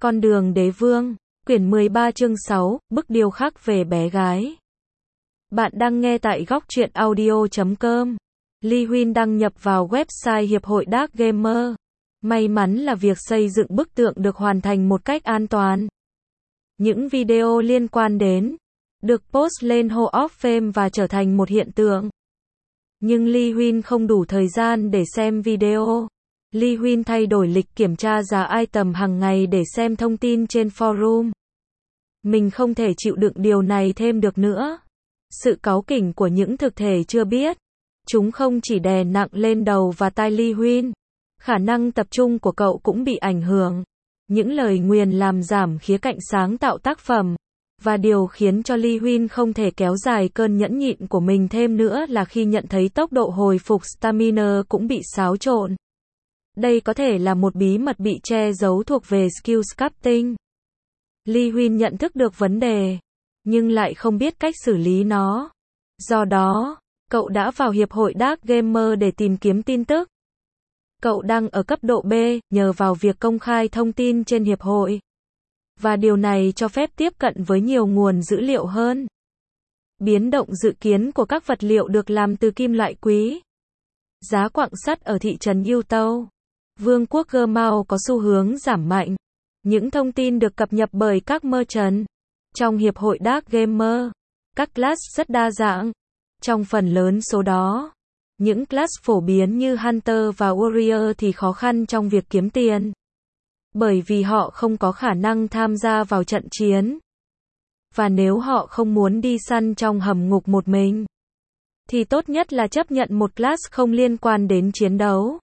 Con đường đế vương, quyển 13 chương 6, bức điêu khắc về bé gái. Bạn đang nghe tại góc truyện audio.com. Lee Huynh đăng nhập vào website Hiệp hội Dark Gamer. May mắn là việc xây dựng bức tượng được hoàn thành một cách an toàn. Những video liên quan đến được post lên Hall of Fame và trở thành một hiện tượng. Nhưng Lee Huynh không đủ thời gian để xem video. Lee Huynh thay đổi lịch kiểm tra giá item hàng ngày để xem thông tin trên forum. Mình không thể chịu đựng điều này thêm được nữa. Sự cáu kỉnh của những thực thể chưa biết. Chúng không chỉ đè nặng lên đầu và tai Lee Huynh. Khả năng tập trung của cậu cũng bị ảnh hưởng. Những lời nguyền làm giảm khía cạnh sáng tạo tác phẩm. Và điều khiến cho Lee Huynh không thể kéo dài cơn nhẫn nhịn của mình thêm nữa là khi nhận thấy tốc độ hồi phục stamina cũng bị xáo trộn. Đây có thể là một bí mật bị che giấu thuộc về skill sculpting. Lee Huynh nhận thức được vấn đề, nhưng lại không biết cách xử lý nó. Do đó, cậu đã vào Hiệp hội Dark Gamer để tìm kiếm tin tức. Cậu đang ở cấp độ B, nhờ vào việc công khai thông tin trên Hiệp hội. Và điều này cho phép tiếp cận với nhiều nguồn dữ liệu hơn. Biến động dự kiến của các vật liệu được làm từ kim loại quý. Giá quặng sắt ở thị trấn Utah, Vương quốc Germau có xu hướng giảm mạnh. Những thông tin được cập nhật bởi các merchant. Trong Hiệp hội Dark Gamer, các class rất đa dạng. Trong phần lớn số đó, những class phổ biến như Hunter và Warrior thì khó khăn trong việc kiếm tiền. Bởi vì họ không có khả năng tham gia vào trận chiến. Và nếu họ không muốn đi săn trong hầm ngục một mình, thì tốt nhất là chấp nhận một class không liên quan đến chiến đấu.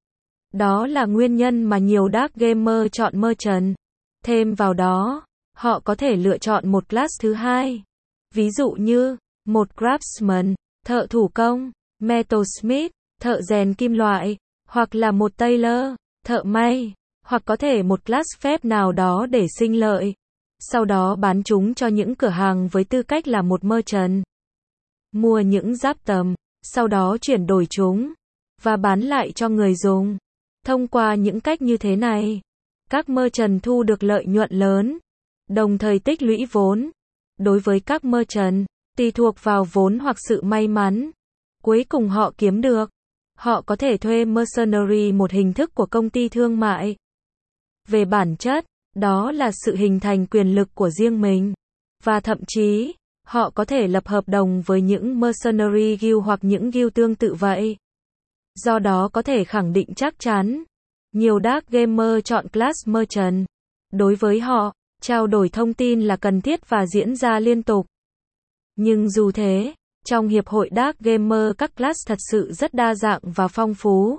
Đó là nguyên nhân mà nhiều Dark Gamer chọn Merchant. Thêm vào đó, họ có thể lựa chọn một class thứ hai. Ví dụ như, một Craftsman, thợ thủ công, Metalsmith, thợ rèn kim loại, hoặc là một Tailor, thợ may, hoặc có thể một class phép nào đó để sinh lợi. Sau đó bán chúng cho những cửa hàng với tư cách là một Merchant. Mua những giáp tầm, sau đó chuyển đổi chúng, và bán lại cho người dùng. Thông qua những cách như thế này, các merchant thu được lợi nhuận lớn, đồng thời tích lũy vốn. Đối với các merchant, tùy thuộc vào vốn hoặc sự may mắn, cuối cùng họ kiếm được, họ có thể thuê mercenary, một hình thức của công ty thương mại. Về bản chất, đó là sự hình thành quyền lực của riêng mình. Và thậm chí, họ có thể lập hợp đồng với những mercenary guild hoặc những guild tương tự vậy. Do đó có thể khẳng định chắc chắn, nhiều Dark Gamer chọn class Merchant. Đối với họ, trao đổi thông tin là cần thiết và diễn ra liên tục. Nhưng dù thế, trong Hiệp hội Dark Gamer các class thật sự rất đa dạng và phong phú.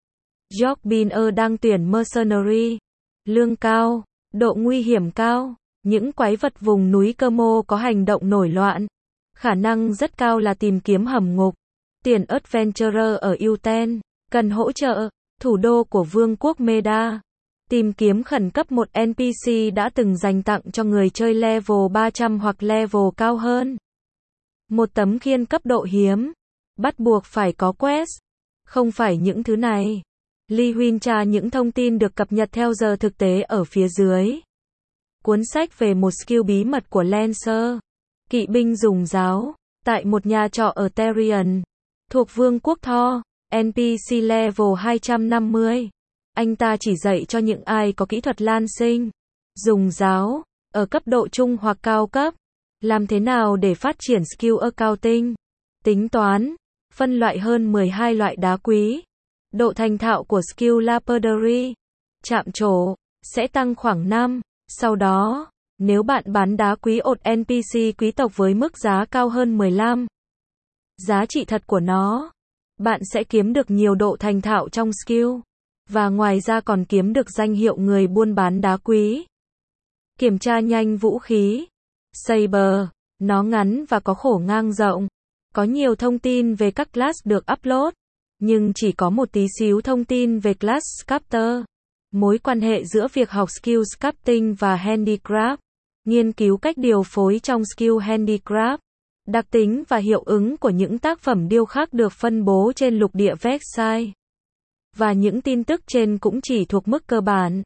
Jogbiner đang tuyển Mercenary. Lương cao, độ nguy hiểm cao, những quái vật vùng núi Como có hành động nổi loạn. Khả năng rất cao là tìm kiếm hầm ngục. Tiền Adventurer ở Uten, cần hỗ trợ, thủ đô của Vương quốc Meda. Tìm kiếm khẩn cấp một NPC đã từng dành tặng cho người chơi level 300 hoặc level cao hơn. Một tấm khiên cấp độ hiếm. Bắt buộc phải có quest. Không phải những thứ này. Lee Huynh tra những thông tin được cập nhật theo giờ thực tế ở phía dưới. Cuốn sách về một skill bí mật của Lancer, kỵ binh dùng giáo, tại một nhà trọ ở Therion, thuộc Vương quốc Thor, NPC level 250. Anh ta chỉ dạy cho những ai có kỹ thuật lan sinh, dùng giáo, ở cấp độ trung hoặc cao cấp. Làm thế nào để phát triển skill accounting, tính toán, phân loại hơn 12 loại đá quý. Độ thành thạo của skill lapidary, chạm trổ, sẽ tăng khoảng 5. Sau đó, nếu bạn bán đá quý ột NPC quý tộc với mức giá cao hơn 15, giá trị thật của nó, bạn sẽ kiếm được nhiều độ thành thạo trong skill. Và ngoài ra còn kiếm được danh hiệu người buôn bán đá quý. Kiểm tra nhanh vũ khí. Saber, nó ngắn và có khổ ngang rộng. Có nhiều thông tin về các class được upload, nhưng chỉ có một tí xíu thông tin về class Sculptor. Mối quan hệ giữa việc học skill sculpting và handicraft. Nghiên cứu cách điều phối trong skill handicraft. Đặc tính và hiệu ứng của những tác phẩm điêu khắc được phân bố trên lục địa Vexai. Và những tin tức trên cũng chỉ thuộc mức cơ bản.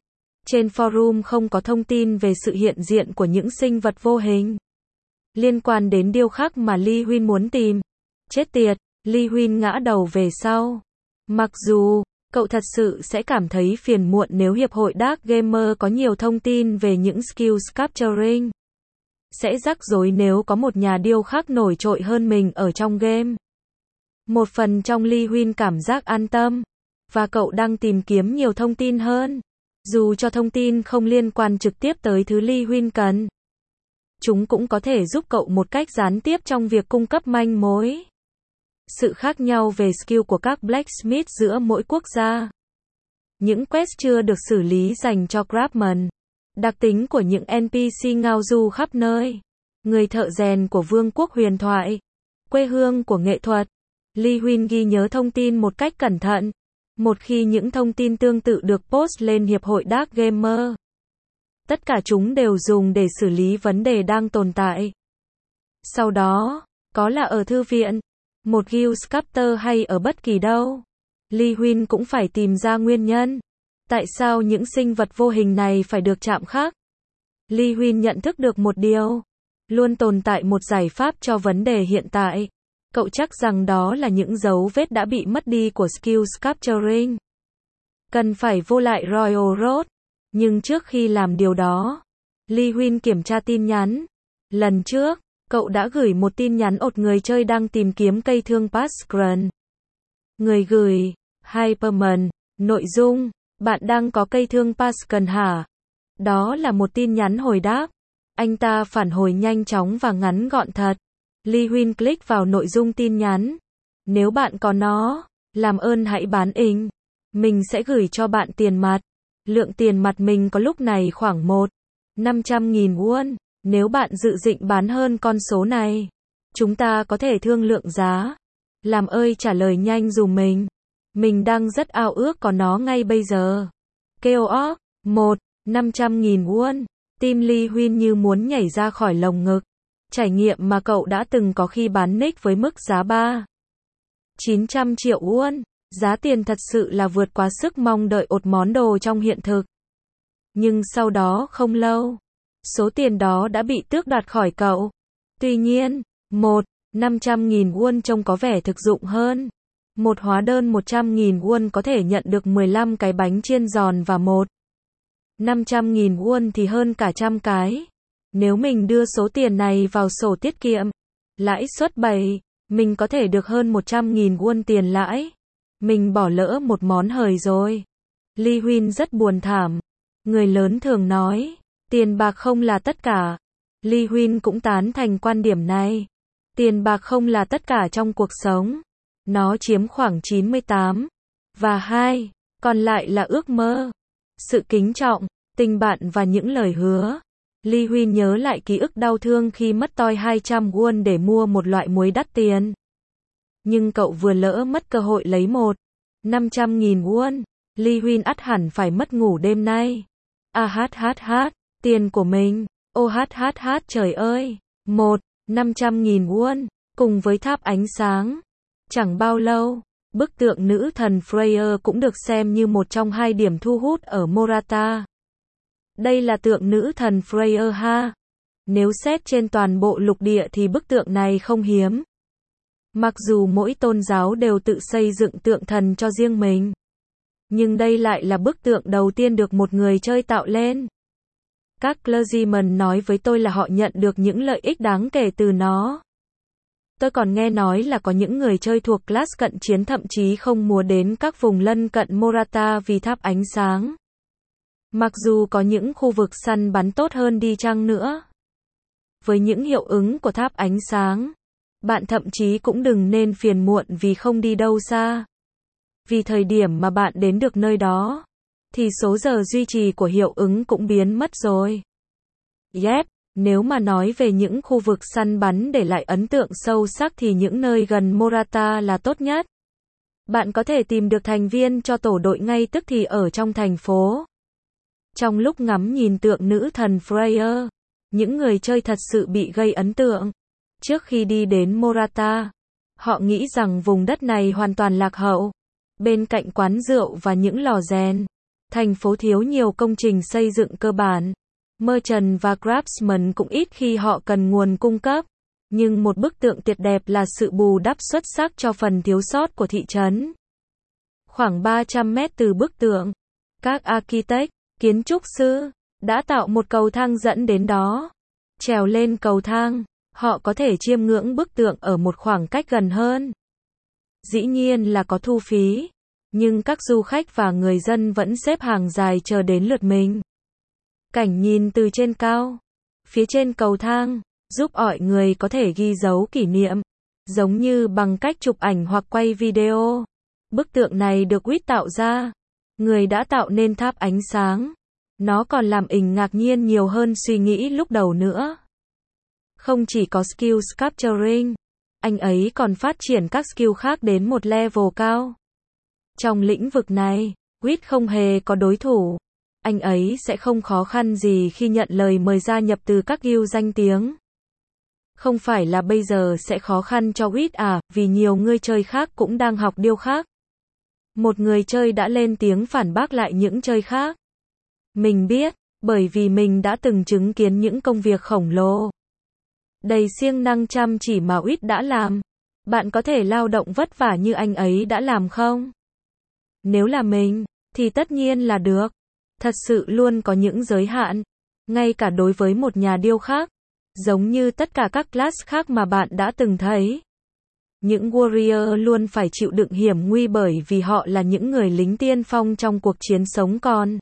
Trên forum không có thông tin về sự hiện diện của những sinh vật vô hình liên quan đến điêu khắc mà Lee Huynh muốn tìm. Chết tiệt, Lee Huynh ngã đầu về sau. Mặc dù, cậu thật sự sẽ cảm thấy phiền muộn nếu Hiệp hội Dark Gamer có nhiều thông tin về những skills capturing. Sẽ rắc rối nếu có một nhà điêu khắc nổi trội hơn mình ở trong game. Một phần trong Lee Huynh cảm giác an tâm. Và cậu đang tìm kiếm nhiều thông tin hơn. Dù cho thông tin không liên quan trực tiếp tới thứ Lee Huynh cần. Chúng cũng có thể giúp cậu một cách gián tiếp trong việc cung cấp manh mối. Sự khác nhau về skill của các blacksmith giữa mỗi quốc gia. Những quest chưa được xử lý dành cho craftsman. Đặc tính của những NPC ngao du khắp nơi. Người thợ rèn của vương quốc huyền thoại. Quê hương của nghệ thuật. Lee Huynh ghi nhớ thông tin một cách cẩn thận. Một khi những thông tin tương tự được post lên Hiệp hội Dark Gamer, tất cả chúng đều dùng để xử lý vấn đề đang tồn tại. Sau đó, có là ở thư viện, một guild chapter hay ở bất kỳ đâu, Lee Huynh cũng phải tìm ra nguyên nhân. Tại sao những sinh vật vô hình này phải được chạm khắc? Lee Huynh nhận thức được một điều. Luôn tồn tại một giải pháp cho vấn đề hiện tại. Cậu chắc rằng đó là những dấu vết đã bị mất đi của skills capturing. Cần phải vô lại Royal Road. Nhưng trước khi làm điều đó, Lee Huynh kiểm tra tin nhắn. Lần trước, cậu đã gửi một tin nhắn ột người chơi đang tìm kiếm cây thương Pascran. Người gửi, Hyperman, nội dung, bạn đang có cây thương Pascran hả? Đó là một tin nhắn hồi đáp. Anh ta phản hồi nhanh chóng và ngắn gọn thật. Lee Huynh click vào nội dung tin nhắn. Nếu bạn có nó, làm ơn hãy bán inh. Mình sẽ gửi cho bạn tiền mặt. Lượng tiền mặt mình có lúc này khoảng 500.000 won. Nếu bạn dự định bán hơn con số này, chúng ta có thể thương lượng giá. Làm ơn trả lời nhanh dùm mình. Mình đang rất ao ước có nó ngay bây giờ. KO, 500.000 won. Tim Lee Huynh như muốn nhảy ra khỏi lồng ngực. Trải nghiệm mà cậu đã từng có khi bán nick với mức giá 900 triệu won. Giá tiền thật sự là vượt quá sức mong đợi ột món đồ trong hiện thực. Nhưng sau đó không lâu, số tiền đó đã bị tước đoạt khỏi cậu. Tuy nhiên, 500.000 won trông có vẻ thực dụng hơn. Một hóa đơn 100.000 won có thể nhận được 15 cái bánh chiên giòn và 500.000 won thì hơn cả trăm cái. Nếu mình đưa số tiền này vào sổ tiết kiệm, lãi suất 7, mình có thể được hơn 100.000 won tiền lãi. Mình bỏ lỡ một món hời rồi. Lee Huynh rất buồn thảm. Người lớn thường nói, tiền bạc không là tất cả. Lee Huynh cũng tán thành quan điểm này. Tiền bạc không là tất cả trong cuộc sống. Nó chiếm khoảng 98. Và 2, còn lại là ước mơ, sự kính trọng, tình bạn và những lời hứa. Lee Huynh nhớ lại ký ức đau thương khi mất toi 200 won để mua một loại muối đắt tiền. Nhưng cậu vừa lỡ mất cơ hội lấy 500.000 won. Lee Huynh ắt hẳn phải mất ngủ đêm nay. Tiền của mình. Trời ơi. 500.000 won. Cùng với tháp ánh sáng. Chẳng bao lâu, bức tượng nữ thần Freya cũng được xem như một trong 2 điểm thu hút ở Morata. Đây là tượng nữ thần Freya ha. Nếu xét trên toàn bộ lục địa thì bức tượng này không hiếm. Mặc dù mỗi tôn giáo đều tự xây dựng tượng thần cho riêng mình. Nhưng đây lại là bức tượng đầu tiên được một người chơi tạo lên. Các clergyman nói với tôi là họ nhận được những lợi ích đáng kể từ nó. Tôi còn nghe nói là có những người chơi thuộc class cận chiến thậm chí không muốn đến các vùng lân cận Morata vì tháp ánh sáng. Mặc dù có những khu vực săn bắn tốt hơn đi chăng nữa. Với những hiệu ứng của tháp ánh sáng, bạn thậm chí cũng đừng nên phiền muộn vì không đi đâu xa. Vì thời điểm mà bạn đến được nơi đó, thì số giờ duy trì của hiệu ứng cũng biến mất rồi. Yep, nếu mà nói về những khu vực săn bắn để lại ấn tượng sâu sắc thì những nơi gần Morata là tốt nhất. Bạn có thể tìm được thành viên cho tổ đội ngay tức thì ở trong thành phố. Trong lúc ngắm nhìn tượng nữ thần Freya, những người chơi thật sự bị gây ấn tượng. Trước khi đi đến Morata, họ nghĩ rằng vùng đất này hoàn toàn lạc hậu. Bên cạnh quán rượu và những lò rèn, Thành phố thiếu nhiều công trình xây dựng cơ bản. Merchant và craftsman cũng ít khi họ cần nguồn cung cấp. Nhưng một bức tượng tuyệt đẹp là sự bù đắp xuất sắc cho phần thiếu sót của thị trấn. Khoảng 300 mét từ bức tượng, các architect, kiến trúc sư, đã tạo một cầu thang dẫn đến đó. Trèo lên cầu thang, họ có thể chiêm ngưỡng bức tượng ở một khoảng cách gần hơn. Dĩ nhiên là có thu phí, nhưng các du khách và người dân vẫn xếp hàng dài chờ đến lượt mình. Cảnh nhìn từ trên cao, phía trên cầu thang, giúp mọi người có thể ghi dấu kỷ niệm, giống như bằng cách chụp ảnh hoặc quay video. Bức tượng này được Whit tạo ra. Người đã tạo nên tháp ánh sáng. Nó còn làm mình ngạc nhiên nhiều hơn suy nghĩ lúc đầu nữa. Không chỉ có skill sculpturing, anh ấy còn phát triển các skill khác đến một level cao. Trong lĩnh vực này, Whit không hề có đối thủ. Anh ấy sẽ không khó khăn gì khi nhận lời mời gia nhập từ các guild danh tiếng. Không phải là bây giờ sẽ khó khăn cho Whit à, vì nhiều người chơi khác cũng đang học điêu khắc. Một người chơi đã lên tiếng phản bác lại những chơi khác. Mình biết, bởi vì mình đã từng chứng kiến những công việc khổng lồ, đầy siêng năng chăm chỉ mà Whit đã làm. Bạn có thể lao động vất vả như anh ấy đã làm không? Nếu là mình, thì tất nhiên là được. Thật sự luôn có những giới hạn, ngay cả đối với một nhà điêu khắc, giống như tất cả các class khác mà bạn đã từng thấy. Những warrior luôn phải chịu đựng hiểm nguy bởi vì họ là những người lính tiên phong trong cuộc chiến sống còn.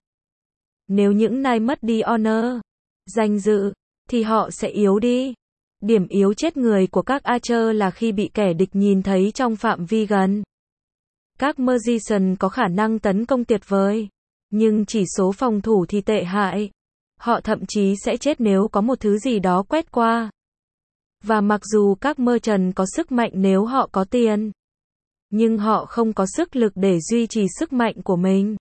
Nếu những nai mất đi honor, danh dự, thì họ sẽ yếu đi. Điểm yếu chết người của các archer là khi bị kẻ địch nhìn thấy trong phạm vi gần. Các magician có khả năng tấn công tuyệt vời, nhưng chỉ số phòng thủ thì tệ hại. Họ thậm chí sẽ chết nếu có một thứ gì đó quét qua. Và mặc dù các merchant có sức mạnh nếu họ có tiền, nhưng họ không có sức lực để duy trì sức mạnh của mình.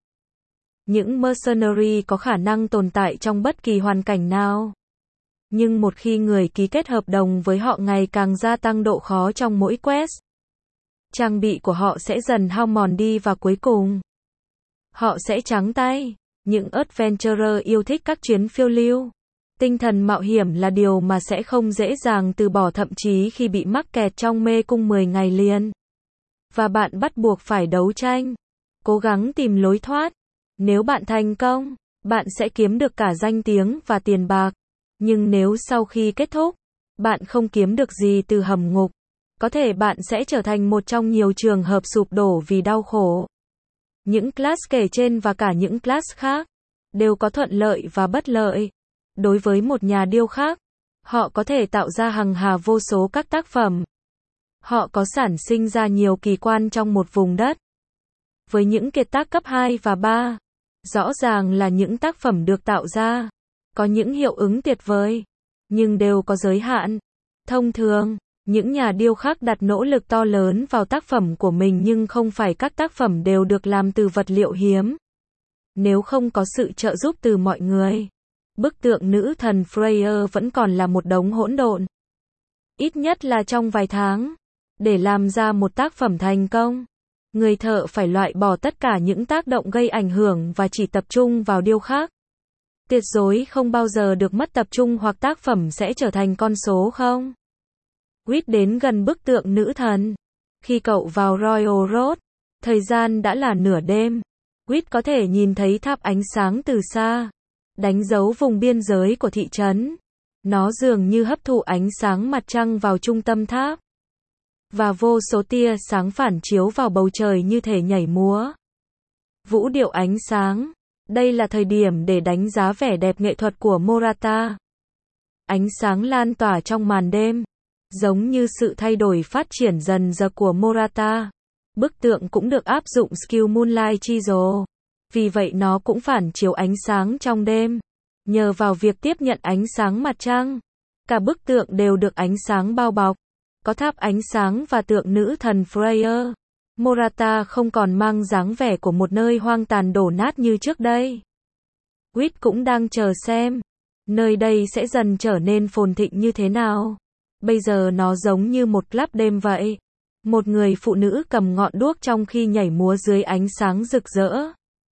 Những mercenary có khả năng tồn tại trong bất kỳ hoàn cảnh nào. Nhưng một khi người ký kết hợp đồng với họ ngày càng gia tăng độ khó trong mỗi quest, trang bị của họ sẽ dần hao mòn đi và cuối cùng, họ sẽ trắng tay. Những adventurer yêu thích các chuyến phiêu lưu. Tinh thần mạo hiểm là điều mà sẽ không dễ dàng từ bỏ thậm chí khi bị mắc kẹt trong mê cung 10 ngày liền. Và bạn bắt buộc phải đấu tranh, cố gắng tìm lối thoát. Nếu bạn thành công, bạn sẽ kiếm được cả danh tiếng và tiền bạc. Nhưng nếu sau khi kết thúc, bạn không kiếm được gì từ hầm ngục, có thể bạn sẽ trở thành một trong nhiều trường hợp sụp đổ vì đau khổ. Những class kể trên và cả những class khác đều có thuận lợi và bất lợi. Đối với một nhà điêu khắc, họ có thể tạo ra hằng hà vô số các tác phẩm. Họ có sản sinh ra nhiều kỳ quan trong một vùng đất. Với những kiệt tác cấp 2 và 3, rõ ràng là những tác phẩm được tạo ra có những hiệu ứng tuyệt vời, nhưng đều có giới hạn. Thông thường, những nhà điêu khắc đặt nỗ lực to lớn vào tác phẩm của mình nhưng không phải các tác phẩm đều được làm từ vật liệu hiếm. Nếu không có sự trợ giúp từ mọi người, bức tượng nữ thần Freya vẫn còn là một đống hỗn độn. Ít nhất là trong vài tháng. Để làm ra một tác phẩm thành công, người thợ phải loại bỏ tất cả những tác động gây ảnh hưởng và chỉ tập trung vào điêu khắc. Tuyệt đối không bao giờ được mất tập trung hoặc tác phẩm sẽ trở thành con số không. Whit đến gần bức tượng nữ thần. Khi cậu vào Royal Road, thời gian đã là nửa đêm. Whit có thể nhìn thấy tháp ánh sáng từ xa, đánh dấu vùng biên giới của thị trấn. Nó dường như hấp thụ ánh sáng mặt trăng vào trung tâm tháp. Và vô số tia sáng phản chiếu vào bầu trời như thể nhảy múa. Vũ điệu ánh sáng. Đây là thời điểm để đánh giá vẻ đẹp nghệ thuật của Morata. Ánh sáng lan tỏa trong màn đêm, giống như sự thay đổi phát triển dần dần của Morata. Bức tượng cũng được áp dụng skill Moonlight Chisel. Vì vậy nó cũng phản chiếu ánh sáng trong đêm. Nhờ vào việc tiếp nhận ánh sáng mặt trăng, cả bức tượng đều được ánh sáng bao bọc. Có tháp ánh sáng và tượng nữ thần Freya. Morata không còn mang dáng vẻ của một nơi hoang tàn đổ nát như trước đây. Whit cũng đang chờ xem nơi đây sẽ dần trở nên phồn thịnh như thế nào. Bây giờ nó giống như một club đêm vậy. Một người phụ nữ cầm ngọn đuốc trong khi nhảy múa dưới ánh sáng rực rỡ.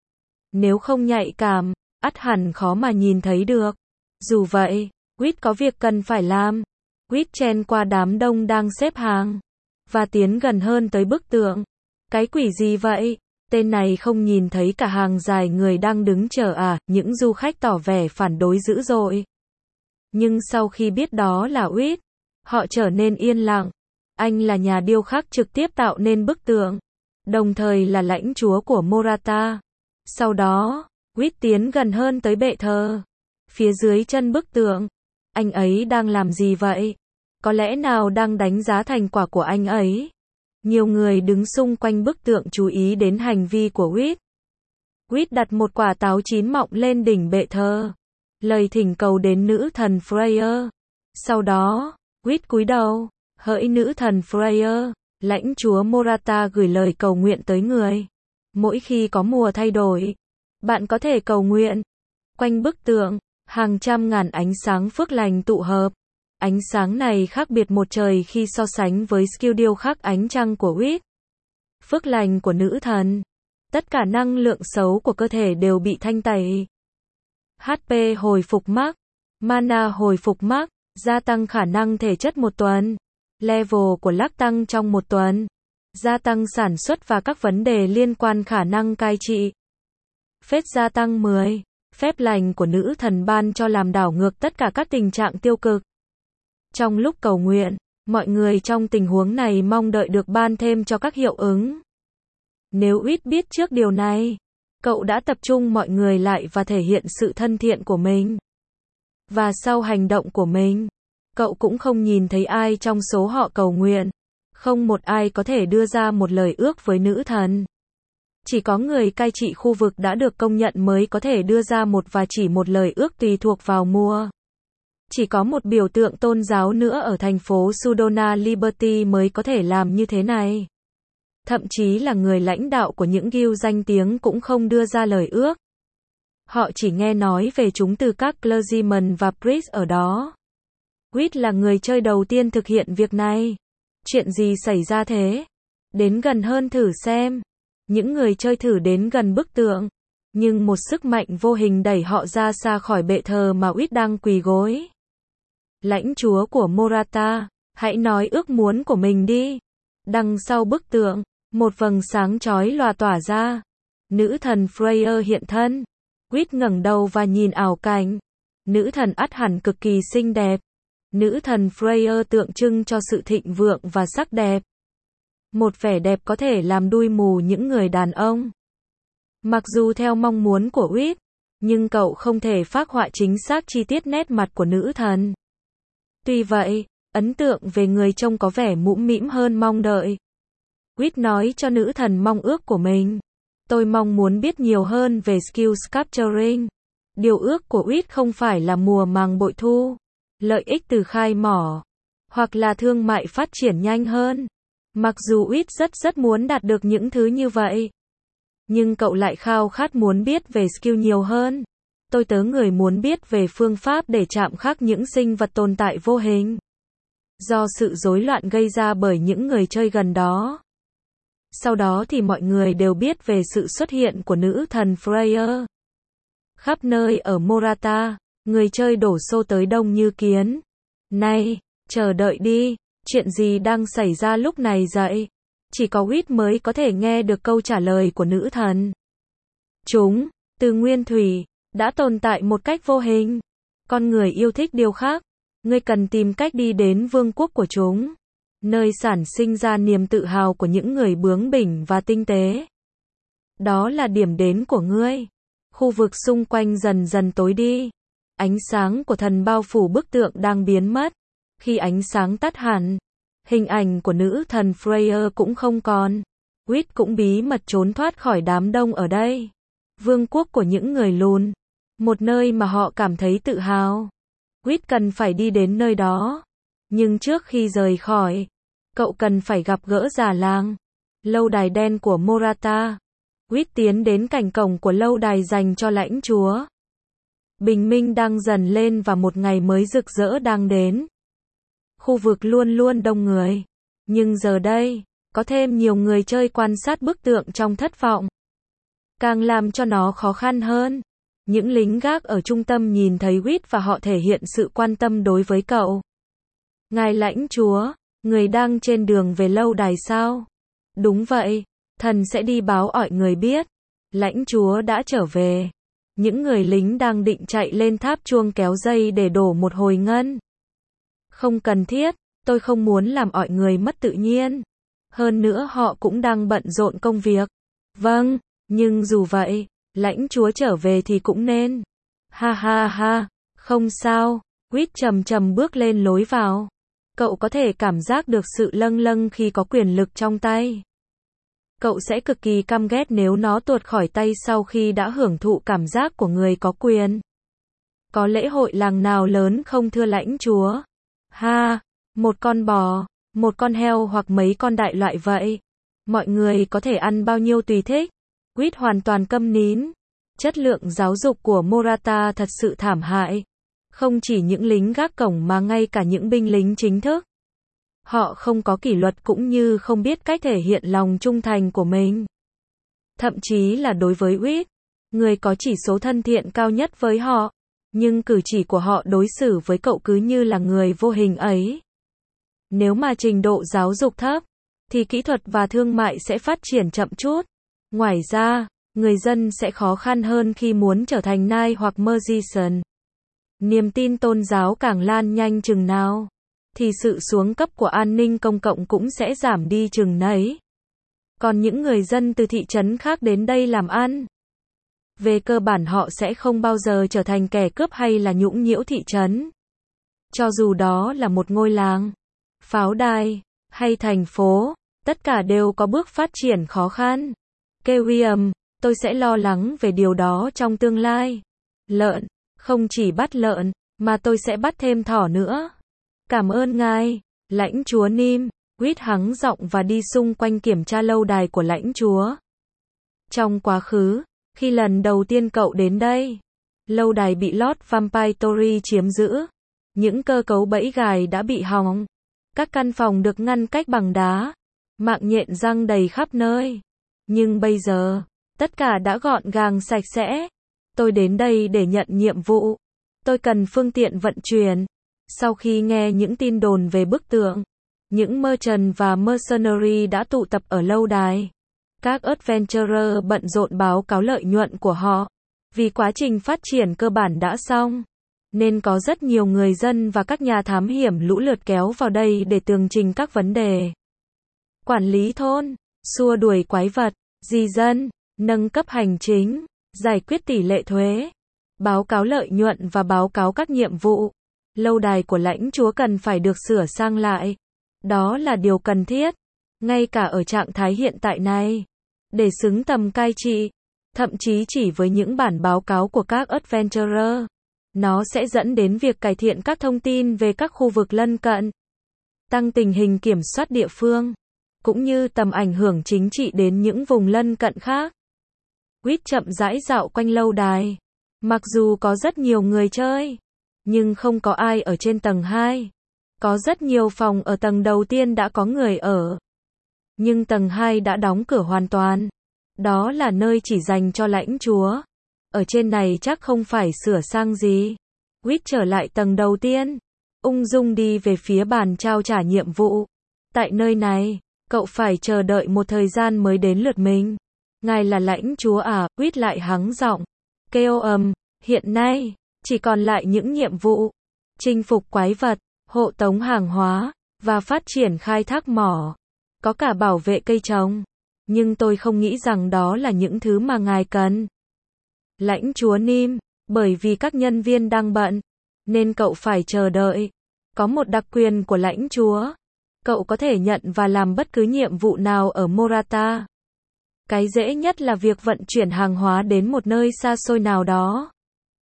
Nếu không nhạy cảm, ắt hẳn khó mà nhìn thấy được. Dù vậy, Quýt có việc cần phải làm. Quýt chen qua đám đông đang xếp hàng và tiến gần hơn tới bức tượng. Cái quỷ gì vậy? Tên này không nhìn thấy cả hàng dài người đang đứng chờ à? Những du khách tỏ vẻ phản đối dữ dội. Nhưng sau khi biết đó là Quýt, họ trở nên yên lặng. Anh là nhà điêu khắc trực tiếp tạo nên bức tượng, đồng thời là lãnh chúa của Morata. Sau đó, Quýt tiến gần hơn tới bệ thờ. Phía dưới chân bức tượng, anh ấy đang làm gì vậy? Có lẽ nào đang đánh giá thành quả của anh ấy? Nhiều người đứng xung quanh bức tượng chú ý đến hành vi của Quýt. Quýt đặt một quả táo chín mọng lên đỉnh bệ thờ, lời thỉnh cầu đến nữ thần Freya. Sau đó, Quýt cúi đầu, hỡi nữ thần Freya, lãnh chúa Morata gửi lời cầu nguyện tới người. Mỗi khi có mùa thay đổi, bạn có thể cầu nguyện. Quanh bức tượng, hàng trăm ngàn ánh sáng phước lành tụ hợp. Ánh sáng này khác biệt một trời khi so sánh với skill điêu khắc ánh trăng của Quýt. Phước lành của nữ thần. Tất cả năng lượng xấu của cơ thể đều bị thanh tẩy. HP hồi phục max, mana hồi phục max, gia tăng khả năng thể chất một tuần. Level của Luck tăng trong một tuần. Gia tăng sản xuất và các vấn đề liên quan khả năng cai trị. Phép gia tăng 10. Phép lành của nữ thần ban cho làm đảo ngược tất cả các tình trạng tiêu cực. Trong lúc cầu nguyện, mọi người trong tình huống này mong đợi được ban thêm cho các hiệu ứng. Nếu Quýt biết trước điều này, cậu đã tập trung mọi người lại và thể hiện sự thân thiện của mình. Và sau hành động của mình, cậu cũng không nhìn thấy ai trong số họ cầu nguyện. Không một ai có thể đưa ra một lời ước với nữ thần. Chỉ có người cai trị khu vực đã được công nhận mới có thể đưa ra một và chỉ một lời ước tùy thuộc vào mùa. Chỉ có một biểu tượng tôn giáo nữa ở thành phố Sudona Liberty mới có thể làm như thế này. Thậm chí là người lãnh đạo của những guild danh tiếng cũng không đưa ra lời ước. Họ chỉ nghe nói về chúng từ các clergyman và priest ở đó. Quýt là người chơi đầu tiên thực hiện việc này. Chuyện gì xảy ra thế? Đến gần hơn thử xem. Những người chơi thử đến gần bức tượng, nhưng một sức mạnh vô hình đẩy họ ra xa khỏi bệ thờ mà Quýt đang quỳ gối. Lãnh chúa của Morata, hãy nói ước muốn của mình đi. Đằng sau bức tượng, một vầng sáng chói lòa tỏa ra. Nữ thần Freya hiện thân. Quýt ngẩng đầu và nhìn ảo cảnh. Nữ thần ắt hẳn cực kỳ xinh đẹp. Nữ thần Freya tượng trưng cho sự thịnh vượng và sắc đẹp. Một vẻ đẹp có thể làm đuôi mù những người đàn ông. Mặc dù theo mong muốn của Quýt, nhưng cậu không thể phác họa chính xác chi tiết nét mặt của nữ thần. Tuy vậy, ấn tượng về người trông có vẻ mũm mĩm hơn mong đợi. Quýt nói cho nữ thần mong ước của mình. Tôi mong muốn biết nhiều hơn về skill sculpturing. Điều ước của Quýt không phải là mùa màng bội thu, lợi ích từ khai mỏ, hoặc là thương mại phát triển nhanh hơn. Mặc dù Quýt rất muốn đạt được những thứ như vậy, nhưng cậu lại khao khát muốn biết về skill nhiều hơn. Tôi tớ người muốn biết về phương pháp để chạm khắc những sinh vật tồn tại vô hình, do sự rối loạn gây ra bởi những người chơi gần đó. Sau đó thì mọi người đều biết về sự xuất hiện của nữ thần Freya. Khắp nơi ở Morata, người chơi đổ xô tới đông như kiến. Này, chờ đợi đi, chuyện gì đang xảy ra lúc này vậy? Chỉ có Quýt mới có thể nghe được câu trả lời của nữ thần. Chúng, từ nguyên thủy, đã tồn tại một cách vô hình. Con người yêu thích điều khác. Ngươi cần tìm cách đi đến vương quốc của chúng, nơi sản sinh ra niềm tự hào của những người bướng bỉnh và tinh tế. Đó là điểm đến của ngươi. Khu vực xung quanh dần dần tối đi. Ánh sáng của thần bao phủ bức tượng đang biến mất. Khi ánh sáng tắt hẳn, hình ảnh của nữ thần Freya cũng không còn. Quýt cũng bí mật trốn thoát khỏi đám đông ở đây. Vương quốc của những người lùn. Một nơi mà họ cảm thấy tự hào. Quýt cần phải đi đến nơi đó. Nhưng trước khi rời khỏi, cậu cần phải gặp gỡ già làng. Lâu đài đen của Morata. Quýt tiến đến cạnh cổng của lâu đài dành cho lãnh chúa. Bình minh đang dần lên và một ngày mới rực rỡ đang đến. Khu vực luôn luôn đông người. Nhưng giờ đây, có thêm nhiều người chơi quan sát bức tượng trong thất vọng. càng làm cho nó khó khăn hơn. Những lính gác ở trung tâm nhìn thấy Reed và họ thể hiện sự quan tâm đối với cậu. Ngài lãnh chúa, người đang trên đường về lâu đài sao? Đúng vậy, thần sẽ đi báo mọi người biết. Lãnh chúa đã trở về. Những người lính đang định chạy lên tháp chuông kéo dây để đổ một hồi ngân. Không cần thiết, tôi không muốn làm mọi người mất tự nhiên. Hơn nữa họ cũng đang bận rộn công việc. Vâng, nhưng dù vậy, lãnh chúa trở về thì cũng nên. Ha ha ha, không sao. Reed chậm chậm bước lên lối vào. Cậu có thể cảm giác được sự lâng lâng khi có quyền lực trong tay. Cậu sẽ cực kỳ căm ghét nếu nó tuột khỏi tay sau khi đã hưởng thụ cảm giác của người có quyền. Có lễ hội làng nào lớn không thưa lãnh chúa? Ha, một con bò, một con heo hoặc mấy con đại loại vậy. Mọi người có thể ăn bao nhiêu tùy thích. Reed hoàn toàn câm nín. Chất lượng giáo dục của Morata thật sự thảm hại. Không chỉ những lính gác cổng mà ngay cả những binh lính chính thức. Họ không có kỷ luật cũng như không biết cách thể hiện lòng trung thành của mình. Thậm chí là đối với Reed, người có chỉ số thân thiện cao nhất với họ, nhưng cử chỉ của họ đối xử với cậu cứ như là người vô hình ấy. Nếu mà trình độ giáo dục thấp, thì kỹ thuật và thương mại sẽ phát triển chậm chút. Ngoài ra, người dân sẽ khó khăn hơn khi muốn trở thành Knight hoặc Magician. Niềm tin tôn giáo càng lan nhanh chừng nào, thì sự xuống cấp của an ninh công cộng cũng sẽ giảm đi chừng nấy. Còn những người dân từ thị trấn khác đến đây làm ăn, về cơ bản họ sẽ không bao giờ trở thành kẻ cướp hay là nhũng nhiễu thị trấn. Cho dù đó là một ngôi làng, pháo đài, hay thành phố, tất cả đều có bước phát triển khó khăn. William, tôi sẽ lo lắng về điều đó trong tương lai. Lợn, không chỉ bắt lợn, mà tôi sẽ bắt thêm thỏ nữa. Cảm ơn ngài, lãnh chúa Nim. Reed hắng giọng và đi xung quanh kiểm tra lâu đài của lãnh chúa. Trong quá khứ, khi lần đầu tiên cậu đến đây, lâu đài bị Lord Vampire chiếm giữ. Những cơ cấu bẫy gài đã bị hỏng. Các căn phòng được ngăn cách bằng đá. Mạng nhện răng đầy khắp nơi. Nhưng bây giờ, tất cả đã gọn gàng sạch sẽ. Tôi đến đây để nhận nhiệm vụ. Tôi cần phương tiện vận chuyển. Sau khi nghe những tin đồn về bức tượng, những merchant và mercenary đã tụ tập ở lâu đài. Các adventurer bận rộn báo cáo lợi nhuận của họ. Vì quá trình phát triển cơ bản đã xong, nên có rất nhiều người dân và các nhà thám hiểm lũ lượt kéo vào đây để tường trình các vấn đề. Quản lý thôn, xua đuổi quái vật, di dân, nâng cấp hành chính, giải quyết tỷ lệ thuế, báo cáo lợi nhuận và báo cáo các nhiệm vụ. Lâu đài của lãnh chúa cần phải được sửa sang lại. Đó là điều cần thiết, ngay cả ở trạng thái hiện tại này, để xứng tầm cai trị. Thậm chí chỉ với những bản báo cáo của các adventurer, nó sẽ dẫn đến việc cải thiện các thông tin về các khu vực lân cận, tăng tình hình kiểm soát địa phương, cũng như tầm ảnh hưởng chính trị đến những vùng lân cận khác. Reed chậm rãi dạo quanh lâu đài. Mặc dù có rất nhiều người chơi, nhưng không có ai ở trên tầng 2. Có rất nhiều phòng ở tầng đầu tiên đã có người ở. Nhưng tầng 2 đã đóng cửa hoàn toàn. Đó là nơi chỉ dành cho lãnh chúa. Ở trên này chắc không phải sửa sang gì. Reed trở lại tầng đầu tiên, ung dung đi về phía bàn trao trả nhiệm vụ. Tại nơi này, cậu phải chờ đợi một thời gian mới đến lượt mình. Ngài là lãnh chúa à? Reed lại hắng giọng. Kêu hiện nay, chỉ còn lại những nhiệm vụ chinh phục quái vật, hộ tống hàng hóa, và phát triển khai thác mỏ. Có cả bảo vệ cây trồng. Nhưng tôi không nghĩ rằng đó là những thứ mà ngài cần. Lãnh chúa Nim, bởi vì các nhân viên đang bận, nên cậu phải chờ đợi. Có một đặc quyền của lãnh chúa. Cậu có thể nhận và làm bất cứ nhiệm vụ nào ở Morata. Cái dễ nhất là việc vận chuyển hàng hóa đến một nơi xa xôi nào đó.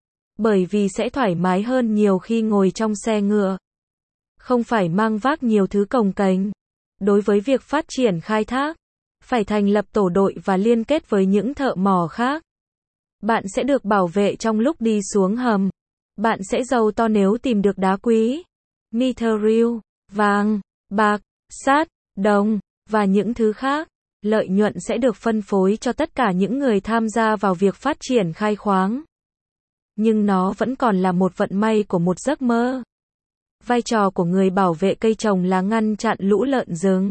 Bởi vì sẽ thoải mái hơn nhiều khi ngồi trong xe ngựa. Không phải mang vác nhiều thứ cồng kềnh. Đối với việc phát triển khai thác, phải thành lập tổ đội và liên kết với những thợ mỏ khác. Bạn sẽ được bảo vệ trong lúc đi xuống hầm. Bạn sẽ giàu to nếu tìm được đá quý, mithril, vàng, bạc, sắt, đồng, và những thứ khác. lợi nhuận sẽ được phân phối cho tất cả những người tham gia vào việc phát triển khai khoáng. Nhưng nó vẫn còn là một vận may của một giấc mơ. Vai trò của người bảo vệ cây trồng là ngăn chặn lũ lợn rừng.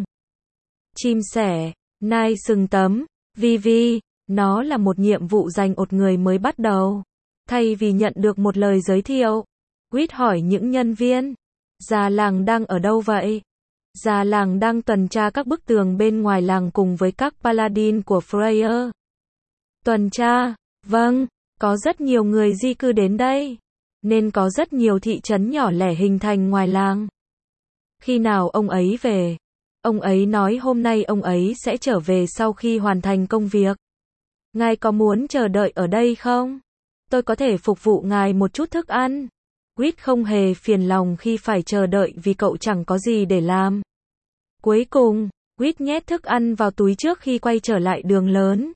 Chim sẻ, nai sừng tấm, vi, nó là một nhiệm vụ dành một người mới bắt đầu. Thay vì nhận được một lời giới thiệu, Quýt hỏi những nhân viên, già làng đang ở đâu vậy? Già làng đang tuần tra các bức tường bên ngoài làng cùng với các paladin của Freyr. Tuần tra, vâng, có rất nhiều người di cư đến đây, nên có rất nhiều thị trấn nhỏ lẻ hình thành ngoài làng. Khi nào ông ấy về? Ông ấy nói hôm nay ông ấy sẽ trở về sau khi hoàn thành công việc. Ngài có muốn chờ đợi ở đây không? Tôi có thể phục vụ ngài một chút thức ăn. Quýt không hề phiền lòng khi phải chờ đợi vì cậu chẳng có gì để làm. Cuối cùng, Quýt nhét thức ăn vào túi trước khi quay trở lại đường lớn.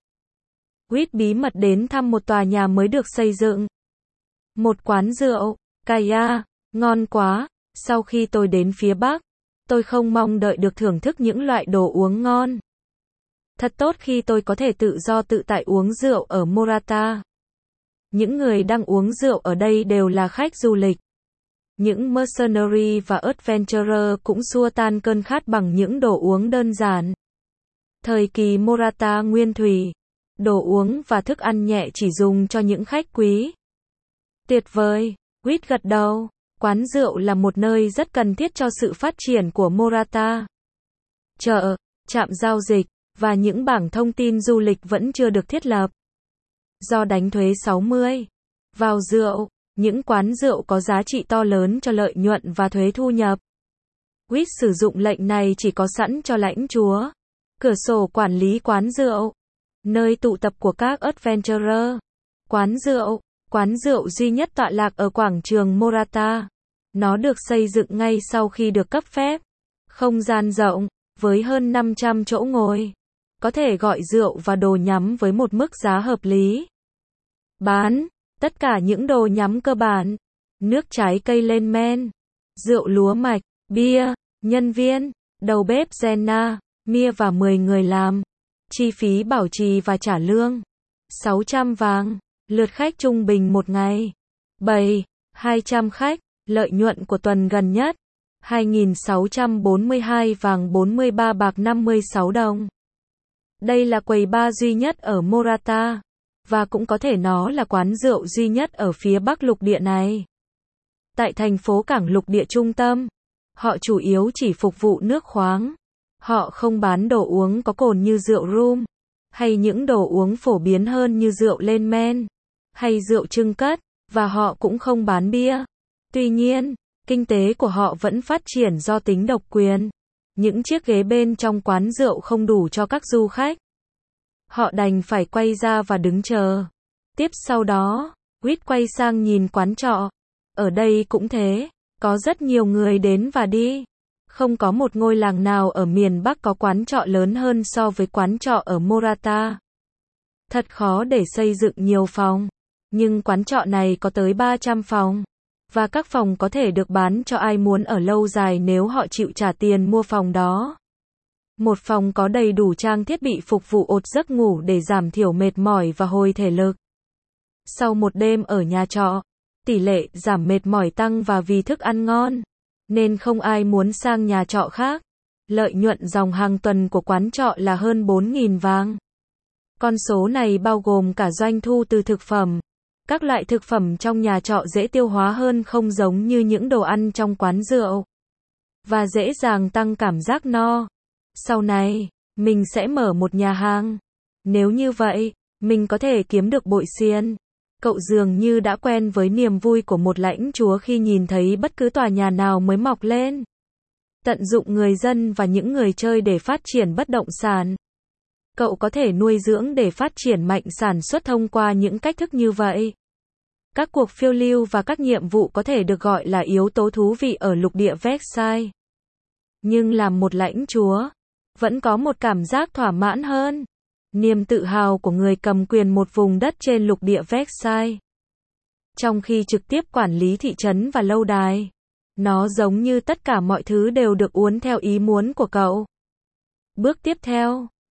Quýt bí mật đến thăm một tòa nhà mới được xây dựng. Một quán rượu, Kaya, ngon quá. Sau khi tôi đến phía Bắc, tôi không mong đợi được thưởng thức những loại đồ uống ngon. Thật tốt khi tôi có thể tự do tự tại uống rượu ở Morata. Những người đang uống rượu ở đây đều là khách du lịch. Những mercenary và adventurer cũng xua tan cơn khát bằng những đồ uống đơn giản. Thời kỳ Morata nguyên thủy, đồ uống và thức ăn nhẹ chỉ dùng cho những khách quý. Tuyệt vời, Quýt gật đầu. Quán rượu là một nơi rất cần thiết cho sự phát triển của Morata. Chợ, trạm giao dịch, và những bảng thông tin du lịch vẫn chưa được thiết lập. Do đánh thuế 60 vào rượu, những quán rượu có giá trị to lớn cho lợi nhuận và thuế thu nhập. Quýt sử dụng lệnh này chỉ có sẵn cho lãnh chúa. Cửa sổ quản lý quán rượu. Nơi tụ tập của các adventurer. Quán rượu duy nhất tọa lạc ở quảng trường Morata. Nó được xây dựng ngay sau khi được cấp phép. Không gian rộng, với hơn 500 chỗ ngồi. Có thể gọi rượu và đồ nhắm với một mức giá hợp lý. Bán tất cả những đồ nhắm cơ bản. Nước trái cây lên men. Rượu lúa mạch, bia, nhân viên, đầu bếp Jenna, Mia và 10 người làm. Chi phí bảo trì và trả lương. 600 vàng. Lượt khách trung bình một ngày. 200 khách. Lợi nhuận của tuần gần nhất. 2.642 vàng 43 bạc 56 đồng. Đây là quầy bar duy nhất ở Morata. Và cũng có thể nó là quán rượu duy nhất ở phía bắc lục địa này. Tại thành phố cảng lục địa trung tâm, họ chủ yếu chỉ phục vụ nước khoáng. Họ không bán đồ uống có cồn như rượu rum, hay những đồ uống phổ biến hơn như rượu lên men, hay rượu trưng cất, và họ cũng không bán bia. Tuy nhiên, kinh tế của họ vẫn phát triển do tính độc quyền. Những chiếc ghế bên trong quán rượu không đủ cho các du khách. Họ đành phải quay ra và đứng chờ. Tiếp sau đó, Quýt quay sang nhìn quán trọ. Ở đây cũng thế, có rất nhiều người đến và đi. Không có một ngôi làng nào ở miền Bắc có quán trọ lớn hơn so với quán trọ ở Morata. Thật khó để xây dựng nhiều phòng, nhưng quán trọ này có tới 300 phòng. Và các phòng có thể được bán cho ai muốn ở lâu dài nếu họ chịu trả tiền mua phòng đó. Một phòng có đầy đủ trang thiết bị phục vụ ột giấc ngủ để giảm thiểu mệt mỏi và hồi thể lực. Sau một đêm ở nhà trọ, tỷ lệ giảm mệt mỏi tăng và vì thức ăn ngon, nên không ai muốn sang nhà trọ khác. Lợi nhuận dòng hàng tuần của quán trọ là hơn 4.000 vàng. Con số này bao gồm cả doanh thu từ thực phẩm. Các loại thực phẩm trong nhà trọ dễ tiêu hóa hơn, không giống như những đồ ăn trong quán rượu. Và dễ dàng tăng cảm giác no. Sau này, mình sẽ mở một nhà hàng. Nếu như vậy, mình có thể kiếm được bội xiên. Cậu dường như đã quen với niềm vui của một lãnh chúa khi nhìn thấy bất cứ tòa nhà nào mới mọc lên. Tận dụng người dân và những người chơi để phát triển bất động sản. Cậu có thể nuôi dưỡng để phát triển mạnh sản xuất thông qua những cách thức như vậy. Các cuộc phiêu lưu và các nhiệm vụ có thể được gọi là yếu tố thú vị ở lục địa Versailles. Nhưng làm một lãnh chúa, vẫn có một cảm giác thỏa mãn hơn. Niềm tự hào của người cầm quyền một vùng đất trên lục địa Versailles. Trong khi trực tiếp quản lý thị trấn và lâu đài, nó giống như tất cả mọi thứ đều được uốn theo ý muốn của cậu. Bước tiếp theo,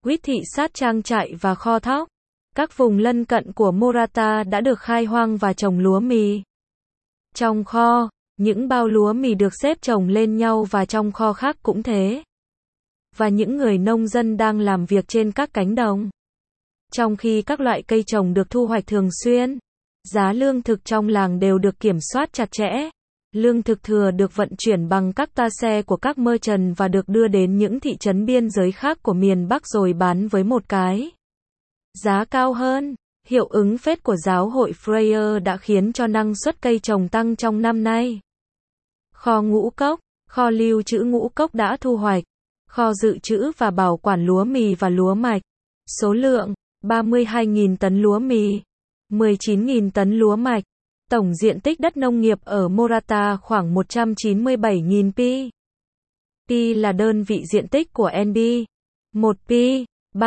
Quýt thị sát trang trại và kho thóc. Các vùng lân cận của Morata đã được khai hoang và trồng lúa mì. Trong kho, những bao lúa mì được xếp chồng lên nhau và trong kho khác cũng thế. Và những người nông dân đang làm việc trên các cánh đồng. Trong khi các loại cây trồng được thu hoạch thường xuyên, giá lương thực trong làng đều được kiểm soát chặt chẽ. Lương thực thừa được vận chuyển bằng các toa xe của các merchant và được đưa đến những thị trấn biên giới khác của miền Bắc rồi bán với một cái giá cao hơn. Hiệu ứng phết của giáo hội Freya đã khiến cho năng suất cây trồng tăng trong năm nay. Kho ngũ cốc, kho lưu trữ ngũ cốc đã thu hoạch. Kho dự trữ và bảo quản lúa mì và lúa mạch. Số lượng 32.000 tấn lúa mì, 19.000 tấn lúa mạch. Tổng diện tích đất nông nghiệp ở Morata khoảng 197.000 pi. Pi là đơn vị diện tích của NB. 1 pi,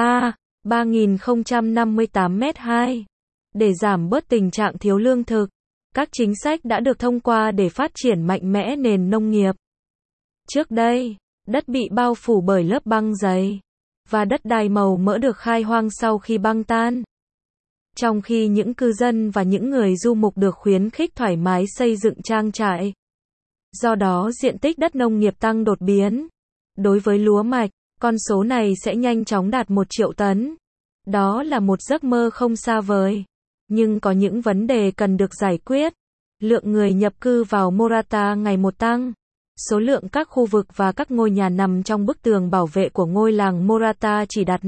3.058 m2. Để giảm bớt tình trạng thiếu lương thực, các chính sách đã được thông qua để phát triển mạnh mẽ nền nông nghiệp. Trước đây, đất bị bao phủ bởi lớp băng dày, và đất đai màu mỡ được khai hoang sau khi băng tan. Trong khi những cư dân và những người du mục được khuyến khích thoải mái xây dựng trang trại. Do đó diện tích đất nông nghiệp tăng đột biến. Đối với lúa mạch, con số này sẽ nhanh chóng đạt 1 triệu tấn. Đó là một giấc mơ không xa vời. Nhưng có những vấn đề cần được giải quyết. Lượng người nhập cư vào Morata ngày một tăng. Số lượng các khu vực và các ngôi nhà nằm trong bức tường bảo vệ của ngôi làng Morata chỉ đạt